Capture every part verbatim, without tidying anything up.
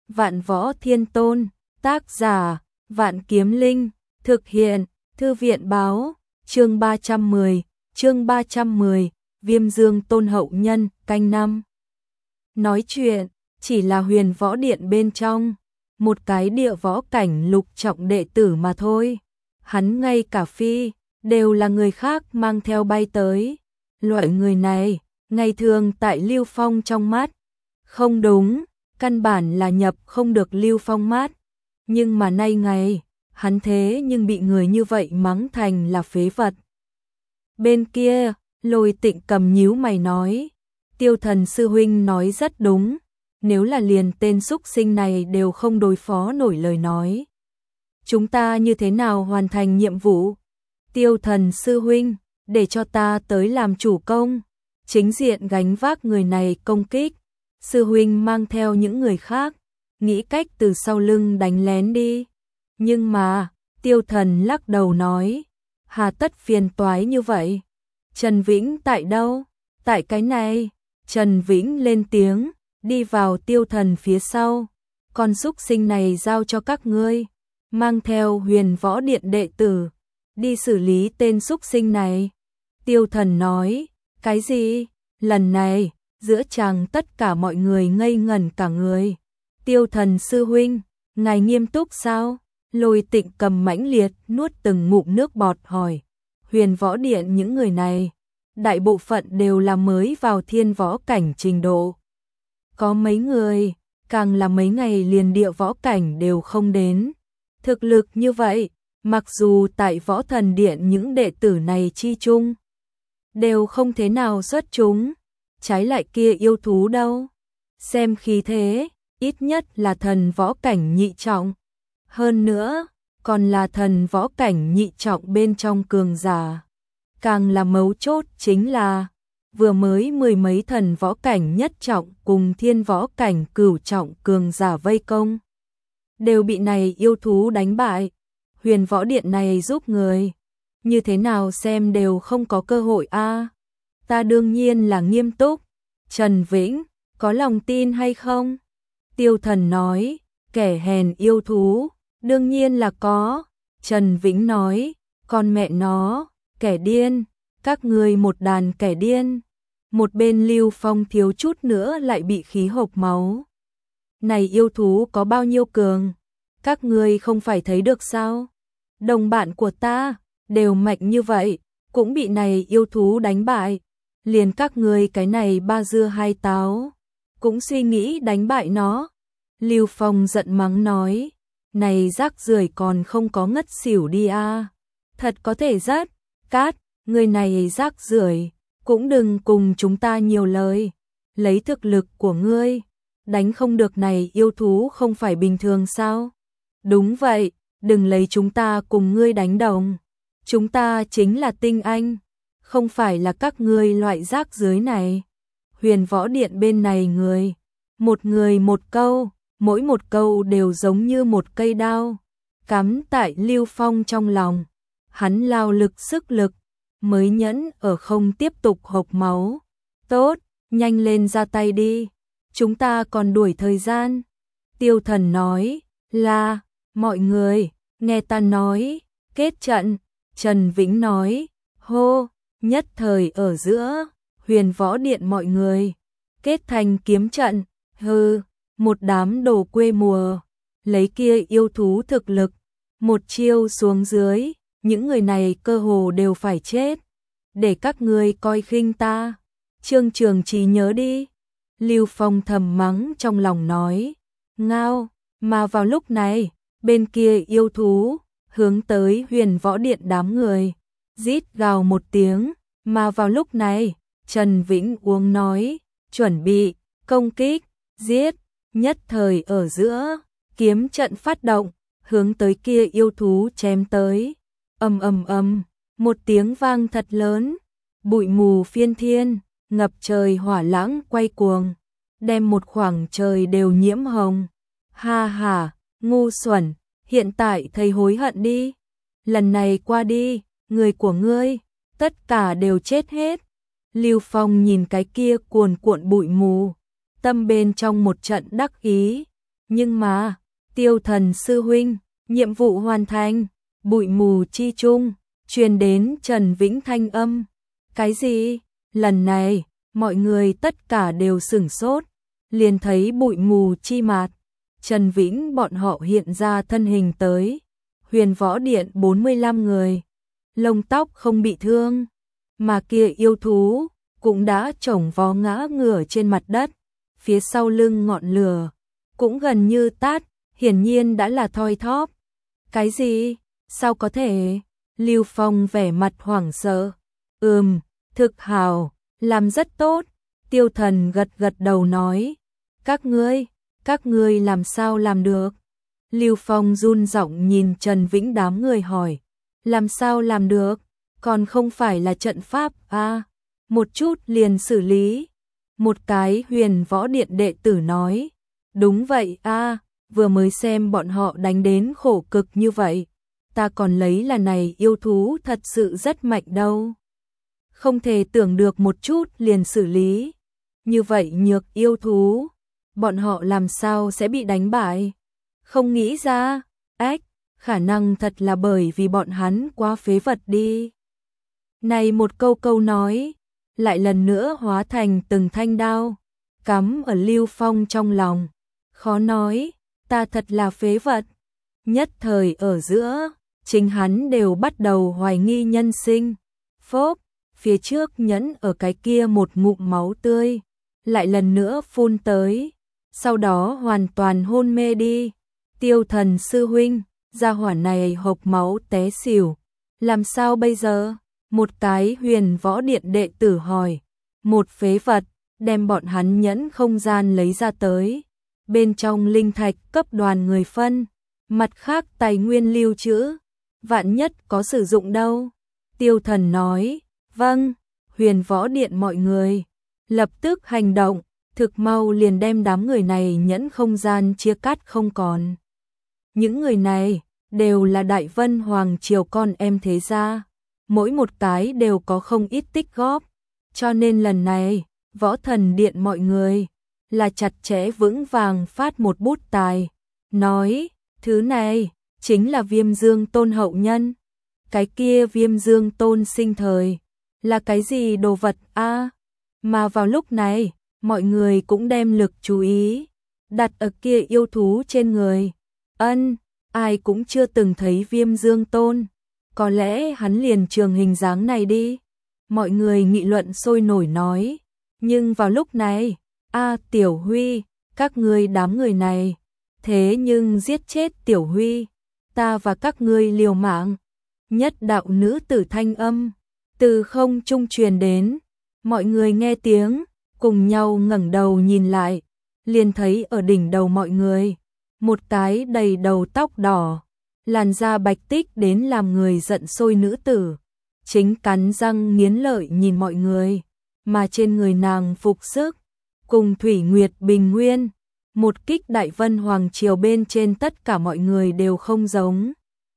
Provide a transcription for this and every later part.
Vạn Võ Thiên Tôn, tác giả, Vạn Kiếm Linh, thực hiện, Thư viện báo, chương ba trăm mười, chương ba trăm mười, Viêm Dương Tôn hậu nhân, canh năm. Nói chuyện, chỉ là Huyền Võ Điện bên trong, một cái địa võ cảnh lục trọng đệ tử mà thôi. Hắn ngay cả phi, đều là người khác mang theo bay tới. Loại người này, ngày thường tại Lưu Phong trong mắt, không đúng, căn bản là nhập không được Lưu Phong mắt. Nhưng mà nay ngày, hắn thế nhưng bị người như vậy mắng thành là phế vật. Bên kia, Lôi Tịnh cầm nhíu mày nói, Tiêu Thần sư huynh nói rất đúng, nếu là liền tên xúc sinh này đều không đối phó nổi lời nói. Chúng ta như thế nào hoàn thành nhiệm vụ? Tiêu Thần sư huynh, để cho ta tới làm chủ công, chính diện gánh vác người này công kích. Sư huynh mang theo những người khác, nghĩ cách từ sau lưng đánh lén đi. Nhưng mà, Tiêu Thần lắc đầu nói, hà tất phiền toái như vậy? Trần Vĩnh tại đâu? Tại cái này. Trần Vĩnh lên tiếng, đi vào Tiêu Thần phía sau. Con xúc sinh này giao cho các ngươi, mang theo Huyền Võ Điện đệ tử, đi xử lý tên xúc sinh này. Tiêu Thần nói, cái gì? Lần này, giữa chàng tất cả mọi người ngây ngẩn cả người. Tiêu Thần sư huynh, ngài nghiêm túc sao? Lôi Tịnh cầm mãnh liệt nuốt từng ngụm nước bọt hỏi. Huyền Võ Điện những người này, đại bộ phận đều là mới vào thiên võ cảnh trình độ. Có mấy người, càng là mấy ngày liền địa võ cảnh đều không đến. Thực lực như vậy, mặc dù tại Võ Thần Điện những đệ tử này chi chung, đều không thế nào xuất chúng. Trái lại kia yêu thú đâu? Xem khí thế, ít nhất là thần võ cảnh nhị trọng. Hơn nữa, còn là thần võ cảnh nhị trọng bên trong cường giả. Càng là mấu chốt chính là, vừa mới mười mấy thần võ cảnh nhất trọng cùng thiên võ cảnh cửu trọng cường giả vây công. Đều bị này yêu thú đánh bại. Huyền Võ Điện này giúp người, như thế nào xem đều không có cơ hội a. Ta đương nhiên là nghiêm túc. Trần Vĩnh, có lòng tin hay không? Tiêu Thần nói, kẻ hèn yêu thú, đương nhiên là có. Trần Vĩnh nói, con mẹ nó, kẻ điên, các ngươi một đàn kẻ điên. Một bên Lưu Phong thiếu chút nữa lại bị khí hộc máu. Này yêu thú có bao nhiêu cường? Các ngươi không phải thấy được sao? Đồng bạn của ta, đều mạnh như vậy, cũng bị này yêu thú đánh bại. Liền các ngươi cái này ba dưa hai táo, cũng suy nghĩ đánh bại nó. Lưu Phong giận mắng nói, này rác rưởi còn không có ngất xỉu đi a. Thật có thể rất, Cát, người này rác rưởi, cũng đừng cùng chúng ta nhiều lời. Lấy thực lực của ngươi, đánh không được này yêu thú không phải bình thường sao? Đúng vậy, đừng lấy chúng ta cùng ngươi đánh đồng. Chúng ta chính là tinh anh, không phải là các ngươi loại rác dưới này. Huyền Võ Điện bên này người, một người một câu, mỗi một câu đều giống như một cây đao, cắm tại Lưu Phong trong lòng. Hắn lao lực sức lực, mới nhẫn ở không tiếp tục hộc máu. Tốt, nhanh lên ra tay đi, chúng ta còn đuổi thời gian. Tiêu Thần nói, là, mọi người, nghe ta nói, kết trận. Trần Vĩnh nói, hô. Nhất thời ở giữa, Huyền Võ Điện mọi người, kết thành kiếm trận, hừ, một đám đồ quê mùa, lấy kia yêu thú thực lực, một chiêu xuống dưới, những người này cơ hồ đều phải chết, để các ngươi coi khinh ta. Trương Trường Trí nhớ đi. Lưu Phong thầm mắng trong lòng nói, ngao, mà vào lúc này, bên kia yêu thú, hướng tới Huyền Võ Điện đám người. Rít gào một tiếng, mà vào lúc này, Trần Vĩnh uống nói, chuẩn bị, công kích, giết. Nhất thời ở giữa, kiếm trận phát động, hướng tới kia yêu thú chém tới. Ầm ầm ầm, một tiếng vang thật lớn, bụi mù phiên thiên, ngập trời hỏa lãng quay cuồng, đem một khoảng trời đều nhiễm hồng. Ha ha, ngu xuẩn, hiện tại thầy hối hận đi. Lần này qua đi, người của ngươi, tất cả đều chết hết. Lưu Phong nhìn cái kia cuồn cuộn bụi mù, tâm bên trong một trận đắc ý, Nhưng mà, Tiêu Thần sư huynh, nhiệm vụ hoàn thành, bụi mù chi chung, truyền đến Trần Vĩnh thanh âm. Cái gì? Lần này, mọi người tất cả đều sửng sốt, liền thấy bụi mù chi mạt. Trần Vĩnh bọn họ hiện ra thân hình tới. Huyền Võ Điện bốn mươi lăm người, lông tóc không bị thương, mà kia yêu thú cũng đã chổng vó ngã ngửa trên mặt đất, phía sau lưng ngọn lửa cũng gần như tắt, hiển nhiên đã là thoi thóp. Cái gì? Sao có thể? Lưu Phong vẻ mặt hoảng sợ. Ừm, thực hào, làm rất tốt. Tiêu Thần gật gật đầu nói. Các ngươi, các ngươi làm sao làm được? Lưu Phong run giọng nhìn Trần Vĩnh đám người hỏi. Làm sao làm được? Còn không phải là trận pháp à? Một chút liền xử lý. Một cái Huyền Võ Điện đệ tử nói. Đúng vậy a, à, vừa mới xem bọn họ đánh đến khổ cực như vậy. Ta còn lấy là này yêu thú thật sự rất mạnh đâu. Không thể tưởng được một chút liền xử lý. Như vậy nhược yêu thú, bọn họ làm sao sẽ bị đánh bại? Không nghĩ ra, ếch, khả năng thật là bởi vì bọn hắn quá phế vật đi. Này một câu câu nói, lại lần nữa hóa thành từng thanh đao, cắm ở Lưu Phong trong lòng. Khó nói, ta thật là phế vật. Nhất thời ở giữa, chính hắn đều bắt đầu hoài nghi nhân sinh. Phốp, phía trước nhẫn ở cái kia một ngụm máu tươi, lại lần nữa phun tới, sau đó hoàn toàn hôn mê đi. Tiêu Thần sư huynh, gia hỏa này hộc máu té xỉu, làm sao bây giờ? Một cái Huyền Võ Điện đệ tử hỏi. Một phế vật, đem bọn hắn nhẫn không gian lấy ra tới. Bên trong linh thạch cấp đoàn người phân, mặt khác tài nguyên lưu trữ, vạn nhất có sử dụng đâu. Tiêu Thần nói. Vâng, Huyền Võ Điện mọi người lập tức hành động, thực mau liền đem đám người này nhẫn không gian chia cắt không còn. Những người này đều là Đại Vân Hoàng triều con em thế gia, mỗi một cái đều có không ít tích góp, cho nên lần này, Võ Thần Điện mọi người là chặt chẽ vững vàng phát một bút tài, nói, thứ này chính là Viêm Dương Tôn hậu nhân. Cái kia Viêm Dương Tôn sinh thời là cái gì đồ vật a? À? Mà vào lúc này, mọi người cũng đem lực chú ý đặt ở kia yêu thú trên người. Ân, ai cũng chưa từng thấy Viêm Dương Tôn, có lẽ hắn liền trường hình dáng này đi. Mọi người nghị luận sôi nổi nói, nhưng vào lúc này, a à, Tiểu Huy, các ngươi đám người này, thế nhưng giết chết Tiểu Huy, ta và các ngươi liều mạng. Nhất đạo nữ tử thanh âm từ không trung truyền đến, mọi người nghe tiếng, cùng nhau ngẩng đầu nhìn lại, liền thấy ở đỉnh đầu mọi người, một cái đầy đầu tóc đỏ, làn da bạch tích đến làm người giận sôi nữ tử, chính cắn răng nghiến lợi nhìn mọi người, mà trên người nàng phục sức, cùng Thủy Nguyệt Bình Nguyên, một kích Đại Vân Hoàng triều bên trên tất cả mọi người đều không giống.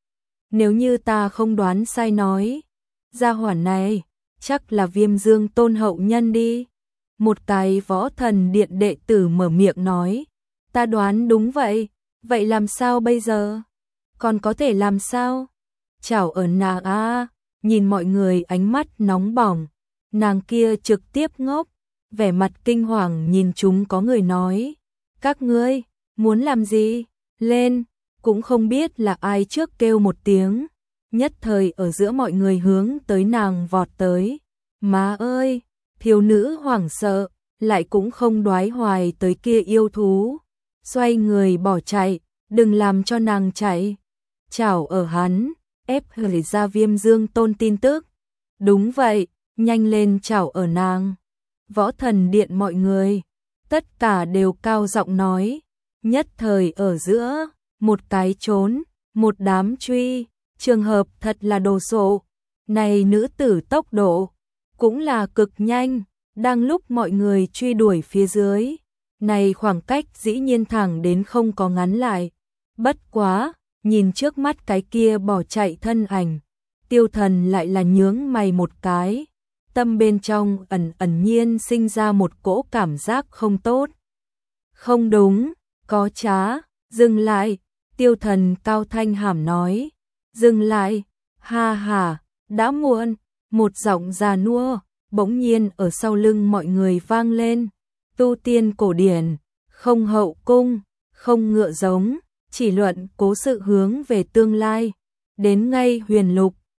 Nếu như ta không đoán sai nói, gia hỏa này chắc là Viêm Dương Tôn hậu nhân đi. Một cái Võ Thần Điện đệ tử mở miệng nói, ta đoán đúng vậy, vậy làm sao bây giờ? Còn có thể làm sao? Chảo ở nàng a, nhìn mọi người ánh mắt nóng bỏng, nàng kia trực tiếp ngốc, vẻ mặt kinh hoàng nhìn chúng có người nói, các ngươi muốn làm gì? Lên, cũng không biết là ai trước kêu một tiếng, nhất thời ở giữa mọi người hướng tới nàng vọt tới. Má ơi, thiếu nữ hoảng sợ, lại cũng không đoái hoài tới kia yêu thú, xoay người bỏ chạy, đừng làm cho nàng chạy. Chảo ở hắn, ép gửi ra Viêm Dương Tôn tin tức. Đúng vậy, nhanh lên chảo ở nàng. Võ Thần Điện mọi người, tất cả đều cao giọng nói, nhất thời ở giữa, một cái trốn, một đám truy, trường hợp thật là đồ sộ. Này nữ tử tốc độ cũng là cực nhanh, đang lúc mọi người truy đuổi phía dưới, này khoảng cách dĩ nhiên thẳng đến không có ngắn lại. Bất quá, nhìn trước mắt cái kia bỏ chạy thân ảnh, Tiêu Thần lại là nhướng mày một cái, tâm bên trong ẩn ẩn nhiên sinh ra một cỗ cảm giác không tốt. Không đúng, có trá, dừng lại, Tiêu Thần cao thanh hàm nói, dừng lại, ha ha, đã muộn, một giọng già nua, bỗng nhiên ở sau lưng mọi người vang lên, tu tiên cổ điển, không hậu cung, không ngựa giống, chỉ luận cố sự hướng về tương lai, đến ngay huyền lục,